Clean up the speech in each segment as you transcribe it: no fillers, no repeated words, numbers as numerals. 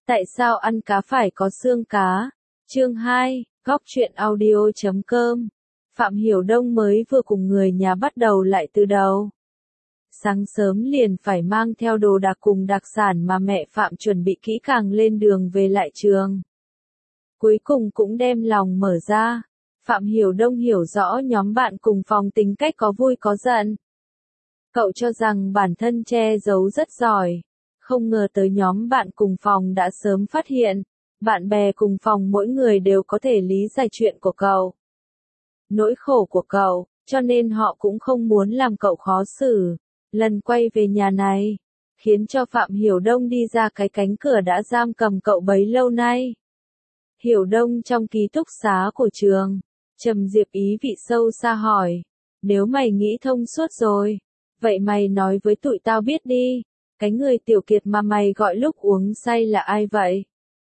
Tại sao ăn cá phải có xương cá? Chương 2, Góc truyện audio.com. Phạm Hiểu Đông mới vừa cùng người nhà bắt đầu lại từ đầu. Sáng sớm liền phải mang theo đồ đạc cùng đặc sản mà mẹ Phạm chuẩn bị kỹ càng lên đường về lại trường. Cuối cùng cũng đem lòng mở ra. Phạm Hiểu Đông hiểu rõ nhóm bạn cùng phòng tính cách có vui có giận. Cậu cho rằng bản thân che giấu rất giỏi. Không ngờ tới nhóm bạn cùng phòng đã sớm phát hiện. Bạn bè cùng phòng mỗi người đều có thể lý giải chuyện của cậu. Nỗi khổ của cậu, cho nên họ cũng không muốn làm cậu khó xử. Lần quay về nhà này, khiến cho Phạm Hiểu Đông đi ra cái cánh cửa đã giam cầm cậu bấy lâu nay. Hiểu Đông trong ký túc xá của trường, Trầm Diệp ý vị sâu xa hỏi, nếu mày nghĩ thông suốt rồi, vậy mày nói với tụi tao biết đi, cái người tiểu kiệt mà mày gọi lúc uống say là ai vậy?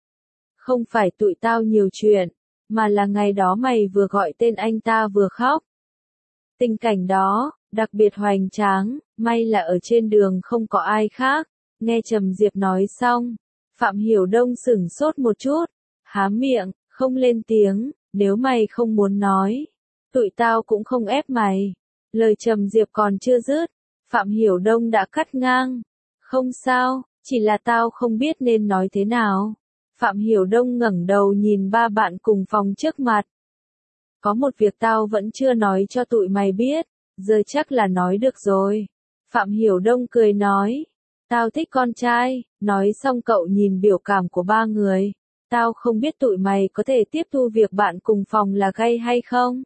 Không phải tụi tao nhiều chuyện, mà là ngày đó mày vừa gọi tên anh ta vừa khóc. Tình cảnh đó, đặc biệt hoành tráng, may là ở trên đường không có ai khác. Nghe Trầm Diệp nói xong, Phạm Hiểu Đông sửng sốt một chút, há miệng, không lên tiếng, nếu mày không muốn nói, tụi tao cũng không ép mày. Lời Trầm Diệp còn chưa dứt, Phạm Hiểu Đông đã cắt ngang. Không sao, chỉ là tao không biết nên nói thế nào. Phạm Hiểu Đông ngẩng đầu nhìn ba bạn cùng phòng trước mặt. Có một việc tao vẫn chưa nói cho tụi mày biết, giờ chắc là nói được rồi. Phạm Hiểu Đông cười nói, tao thích con trai, nói xong cậu nhìn biểu cảm của ba người. Tao không biết tụi mày có thể tiếp thu việc bạn cùng phòng là gay hay không.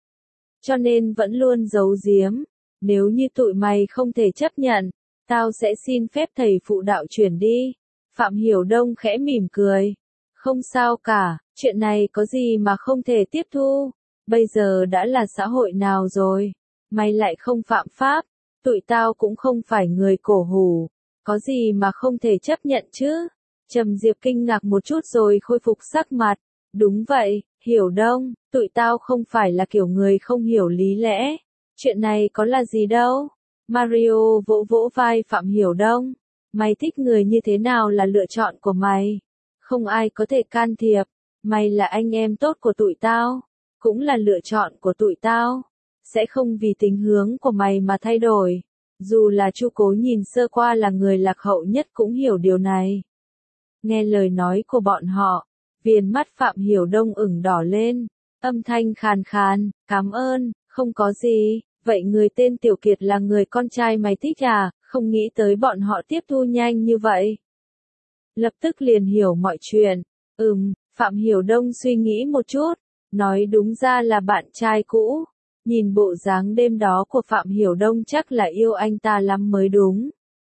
Cho nên vẫn luôn giấu giếm, nếu như tụi mày không thể chấp nhận, tao sẽ xin phép thầy phụ đạo chuyển đi. Phạm Hiểu Đông khẽ mỉm cười. Không sao cả, chuyện này có gì mà không thể tiếp thu. Bây giờ đã là xã hội nào rồi, mày lại không phạm pháp, tụi tao cũng không phải người cổ hủ, có gì mà không thể chấp nhận chứ? Trầm Diệp kinh ngạc một chút rồi khôi phục sắc mặt. Đúng vậy, Hiểu Đông, tụi tao không phải là kiểu người không hiểu lý lẽ. Chuyện này có là gì đâu. Mario vỗ vỗ vai Phạm Hiểu Đông. Mày thích người như thế nào là lựa chọn của mày. Không ai có thể can thiệp. Mày là anh em tốt của tụi tao. Cũng là lựa chọn của tụi tao. Sẽ không vì tính hướng của mày mà thay đổi. Dù là Chu Cố nhìn sơ qua là người lạc hậu nhất cũng hiểu điều này. Nghe lời nói của bọn họ, viền mắt Phạm Hiểu Đông ửng đỏ lên. Âm thanh khàn khàn, cảm ơn, không có gì. Vậy người tên Tiểu Kiệt là người con trai mày thích à? Không nghĩ tới bọn họ tiếp thu nhanh như vậy. Lập tức liền hiểu mọi chuyện. Phạm Hiểu Đông suy nghĩ một chút. Nói đúng ra là bạn trai cũ. Nhìn bộ dáng đêm đó của Phạm Hiểu Đông chắc là yêu anh ta lắm mới đúng.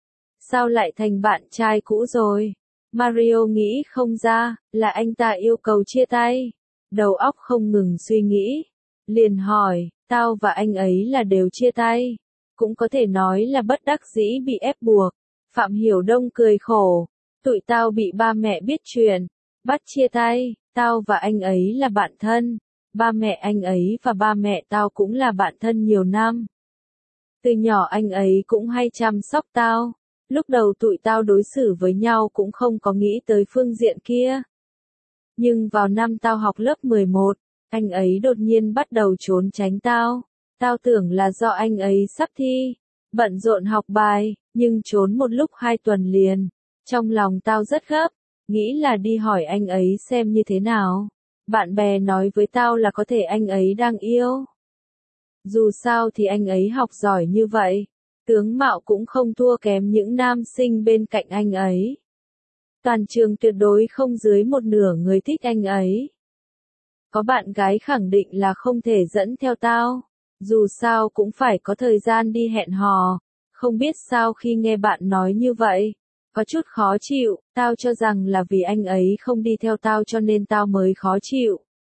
Sao lại thành bạn trai cũ rồi? Mario nghĩ không ra, là anh ta yêu cầu chia tay. Đầu óc không ngừng suy nghĩ. Liền hỏi, tao và anh ấy là đều chia tay. Cũng có thể nói là bất đắc dĩ bị ép buộc. Phạm Hiểu Đông cười khổ. Tụi tao bị ba mẹ biết chuyện. Bắt chia tay, tao và anh ấy là bạn thân. Ba mẹ anh ấy và ba mẹ tao cũng là bạn thân nhiều năm. Từ nhỏ anh ấy cũng hay chăm sóc tao. Lúc đầu tụi tao đối xử với nhau cũng không có nghĩ tới phương diện kia. Nhưng vào năm tao học lớp 11, anh ấy đột nhiên bắt đầu trốn tránh tao. Tao tưởng là do anh ấy sắp thi, bận rộn học bài, nhưng trốn một lúc 2 tuần liền. Trong lòng tao rất gấp, nghĩ là đi hỏi anh ấy xem như thế nào. Bạn bè nói với tao là có thể anh ấy đang yêu. Dù sao thì anh ấy học giỏi như vậy, tướng mạo cũng không thua kém những nam sinh bên cạnh anh ấy. Toàn trường tuyệt đối không dưới một nửa người thích anh ấy. Có bạn gái khẳng định là không thể dẫn theo tao. Dù sao cũng phải có thời gian đi hẹn hò. Không biết sao khi nghe bạn nói như vậy. Có chút khó chịu, tao cho rằng là vì anh ấy không đi theo tao cho nên tao mới khó chịu.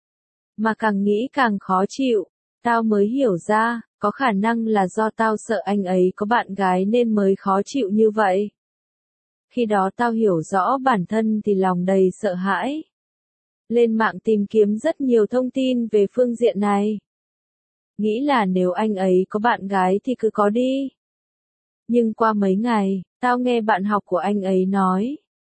Mà càng nghĩ càng khó chịu, tao mới hiểu ra, có khả năng là do tao sợ anh ấy có bạn gái nên mới khó chịu như vậy. Khi đó tao hiểu rõ bản thân thì lòng đầy sợ hãi. Lên mạng tìm kiếm rất nhiều thông tin về phương diện này. Nghĩ là nếu anh ấy có bạn gái thì cứ có đi. Nhưng qua mấy ngày, tao nghe bạn học của anh ấy nói,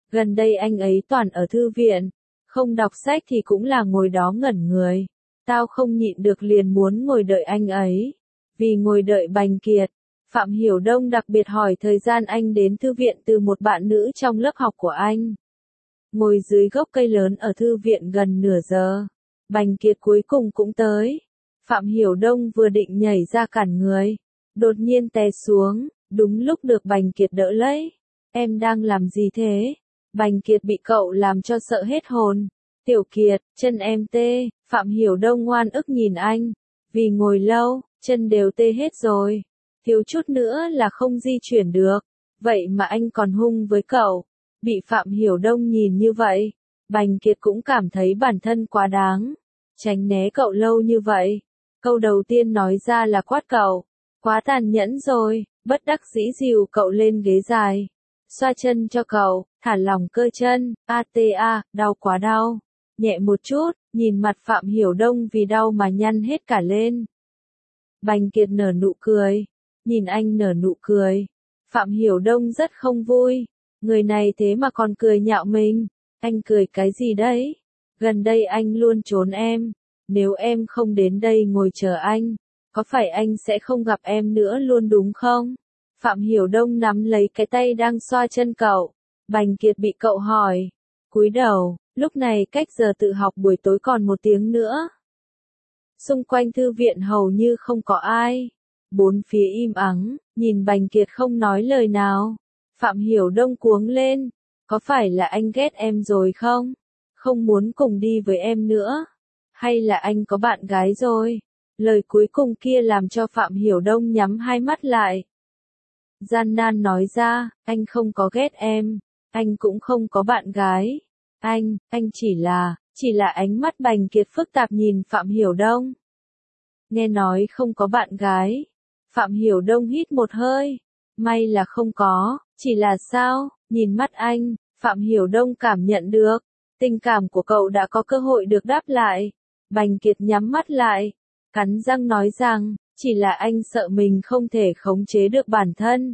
Gần đây anh ấy toàn ở thư viện, không đọc sách thì cũng là ngồi đó ngẩn người. Tao không nhịn được liền muốn ngồi đợi anh ấy. Vì ngồi đợi Bành Kiệt, Phạm Hiểu Đông đặc biệt hỏi thời gian anh đến thư viện từ một bạn nữ trong lớp học của anh. Ngồi dưới gốc cây lớn ở thư viện gần nửa giờ, Bành Kiệt cuối cùng cũng tới. Phạm Hiểu Đông vừa định nhảy ra cản người, đột nhiên té xuống, đúng lúc được Bành Kiệt đỡ lấy. Em đang làm gì thế? Bành Kiệt bị cậu làm cho sợ hết hồn. Tiểu Kiệt, chân em tê. Phạm Hiểu Đông ngoan ức nhìn anh. Vì ngồi lâu, chân đều tê hết rồi. Thiếu chút nữa là không di chuyển được. Vậy mà anh còn hung với cậu. Bị Phạm Hiểu Đông nhìn như vậy, Bành Kiệt cũng cảm thấy bản thân quá đáng. Tránh né cậu lâu như vậy. Câu đầu tiên nói ra là quát cậu. Quá tàn nhẫn rồi, bất đắc dĩ dìu cậu lên ghế dài. Xoa chân cho cậu, thả lỏng cơ chân, đau quá đau. Nhẹ một chút, nhìn mặt Phạm Hiểu Đông vì đau mà nhăn hết cả lên. Bành Kiệt nở nụ cười, nhìn anh nở nụ cười. Phạm Hiểu Đông rất không vui, người này thế mà còn cười nhạo mình. Anh cười cái gì đấy? Gần đây anh luôn trốn em, nếu em không đến đây ngồi chờ anh, có phải anh sẽ không gặp em nữa luôn đúng không? Phạm Hiểu Đông nắm lấy cái tay đang xoa chân cậu. Bành Kiệt bị cậu hỏi. Cúi đầu, lúc này cách giờ tự học buổi tối còn 1 tiếng nữa. Xung quanh thư viện hầu như không có ai. Bốn phía im ắng, nhìn Bành Kiệt không nói lời nào. Phạm Hiểu Đông cuống lên. Có phải là anh ghét em rồi không? Không muốn cùng đi với em nữa? Hay là anh có bạn gái rồi? Lời cuối cùng kia làm cho Phạm Hiểu Đông nhắm hai mắt lại. Gian nan nói ra, anh không có ghét em, anh cũng không có bạn gái. Anh chỉ là ánh mắt Bành Kiệt phức tạp nhìn Phạm Hiểu Đông. Nghe nói không có bạn gái. Phạm Hiểu Đông hít một hơi. May là không có, chỉ là sao, nhìn mắt anh, Phạm Hiểu Đông cảm nhận được. Tình cảm của cậu đã có cơ hội được đáp lại. Bành Kiệt nhắm mắt lại, cắn răng nói rằng, chỉ là anh sợ mình không thể khống chế được bản thân.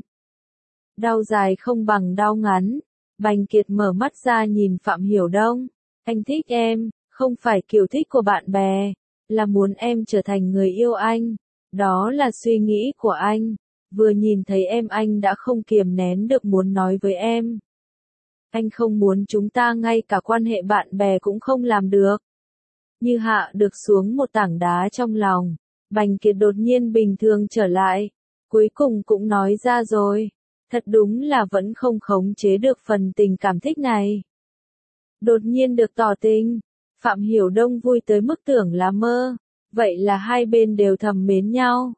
Đau dài không bằng đau ngắn. Bành Kiệt mở mắt ra nhìn Phạm Hiểu Đông. Anh thích em, không phải kiểu thích của bạn bè, là muốn em trở thành người yêu anh. Đó là suy nghĩ của anh. Vừa nhìn thấy em anh đã không kiềm nén được muốn nói với em. Anh không muốn chúng ta ngay cả quan hệ bạn bè cũng không làm được. Như hạ được xuống một tảng đá trong lòng. Bành Kiệt đột nhiên bình thường trở lại. Cuối cùng cũng nói ra rồi. Thật đúng là vẫn không khống chế được phần tình cảm thích này. Đột nhiên được tỏ tình. Phạm Hiểu Đông vui tới mức tưởng là mơ. Vậy là hai bên đều thầm mến nhau.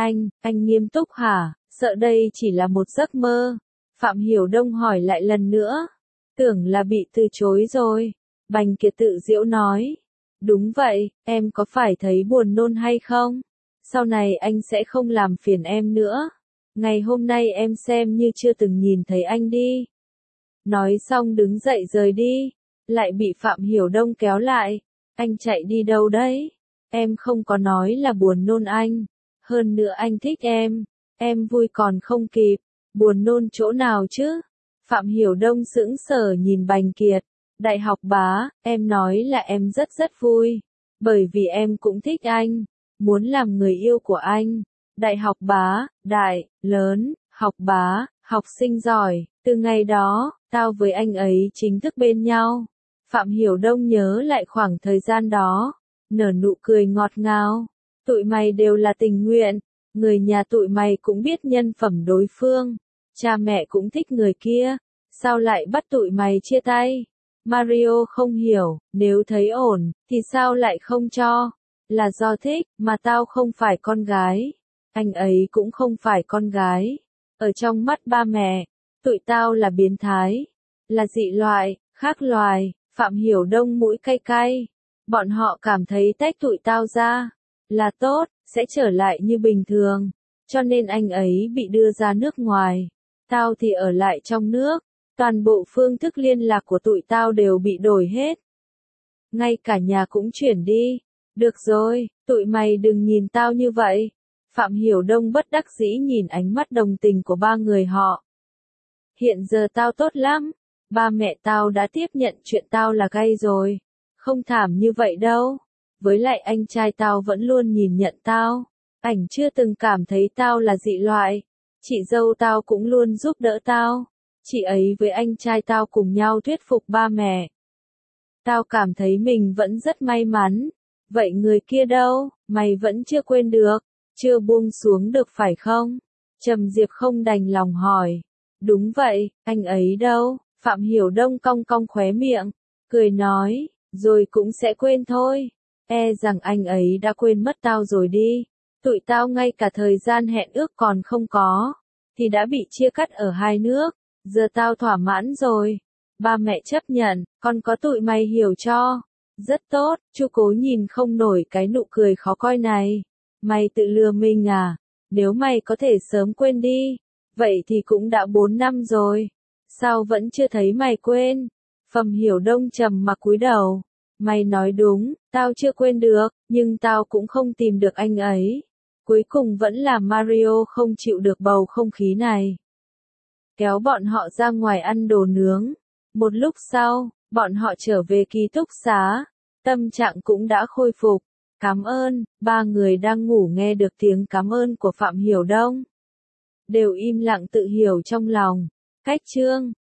Anh nghiêm túc hả? Sợ đây chỉ là một giấc mơ. Phạm Hiểu Đông hỏi lại lần nữa. Tưởng là bị từ chối rồi. Bành Kiệt tự giễu nói. Đúng vậy, em có phải thấy buồn nôn hay không? Sau này anh sẽ không làm phiền em nữa. Ngày hôm nay em xem như chưa từng nhìn thấy anh đi. Nói xong đứng dậy rời đi. Lại bị Phạm Hiểu Đông kéo lại. Anh chạy đi đâu đấy? Em không có nói là buồn nôn anh. Hơn nữa anh thích em. Em vui còn không kịp. Buồn nôn chỗ nào chứ? Phạm Hiểu Đông sững sờ nhìn Bành Kiệt. Đại học bá, em nói là em rất vui. Bởi vì em cũng thích anh. Muốn làm người yêu của anh. Đại học bá, đại, lớn, học bá, học sinh giỏi. Từ ngày đó, tao với anh ấy chính thức bên nhau. Phạm Hiểu Đông nhớ lại khoảng thời gian đó. Nở nụ cười ngọt ngào. Tụi mày đều là tình nguyện. Người nhà tụi mày cũng biết nhân phẩm đối phương. Cha mẹ cũng thích người kia. Sao lại bắt tụi mày chia tay? Mario không hiểu, nếu thấy ổn, thì sao lại không cho? Là do thích, mà tao không phải con gái. Anh ấy cũng không phải con gái. Ở trong mắt ba mẹ, tụi tao là biến thái. Là dị loại, khác loài. Phạm Hiểu Đông mũi cay cay. Bọn họ cảm thấy tách tụi tao ra là tốt, sẽ trở lại như bình thường. Cho nên anh ấy bị đưa ra nước ngoài. Tao thì ở lại trong nước. Toàn bộ phương thức liên lạc của tụi tao đều bị đổi hết. Ngay cả nhà cũng chuyển đi. Được rồi, tụi mày đừng nhìn tao như vậy. Phạm Hiểu Đông bất đắc dĩ nhìn ánh mắt đồng tình của ba người họ. Hiện giờ tao tốt lắm. Ba mẹ tao đã tiếp nhận chuyện tao là gay rồi. Không thảm như vậy đâu. Với lại anh trai tao vẫn luôn nhìn nhận tao. Ảnh chưa từng cảm thấy tao là dị loại. Chị dâu tao cũng luôn giúp đỡ tao. Chị ấy với anh trai tao cùng nhau thuyết phục ba mẹ. Tao cảm thấy mình vẫn rất may mắn. Vậy người kia đâu, mày vẫn chưa quên được, chưa buông xuống được phải không? Trầm Diệp không đành lòng hỏi. Đúng vậy, anh ấy đâu? Phạm Hiểu Đông cong cong khóe miệng, cười nói, rồi cũng sẽ quên thôi. E rằng anh ấy đã quên mất tao rồi đi. Tụi tao ngay cả thời gian hẹn ước còn không có, thì đã bị chia cắt ở hai nước. Giờ tao thỏa mãn rồi. Ba mẹ chấp nhận, con có tụi mày hiểu cho. Rất tốt, Chu Cố nhìn không nổi cái nụ cười khó coi này. Mày tự lừa mình à? Nếu mày có thể sớm quên đi, vậy thì cũng đã 4 năm rồi. Sao vẫn chưa thấy mày quên? Phạm Hiểu Đông trầm mặc cúi đầu. Mày nói đúng, tao chưa quên được, nhưng tao cũng không tìm được anh ấy. Cuối cùng vẫn là Mario không chịu được bầu không khí này. Kéo bọn họ ra ngoài ăn đồ nướng. Một lúc sau, bọn họ trở về ký túc xá. Tâm trạng cũng đã khôi phục. Cảm ơn, ba người đang ngủ nghe được tiếng cảm ơn của Phạm Hiểu Đông. Đều im lặng tự hiểu trong lòng. Cách chương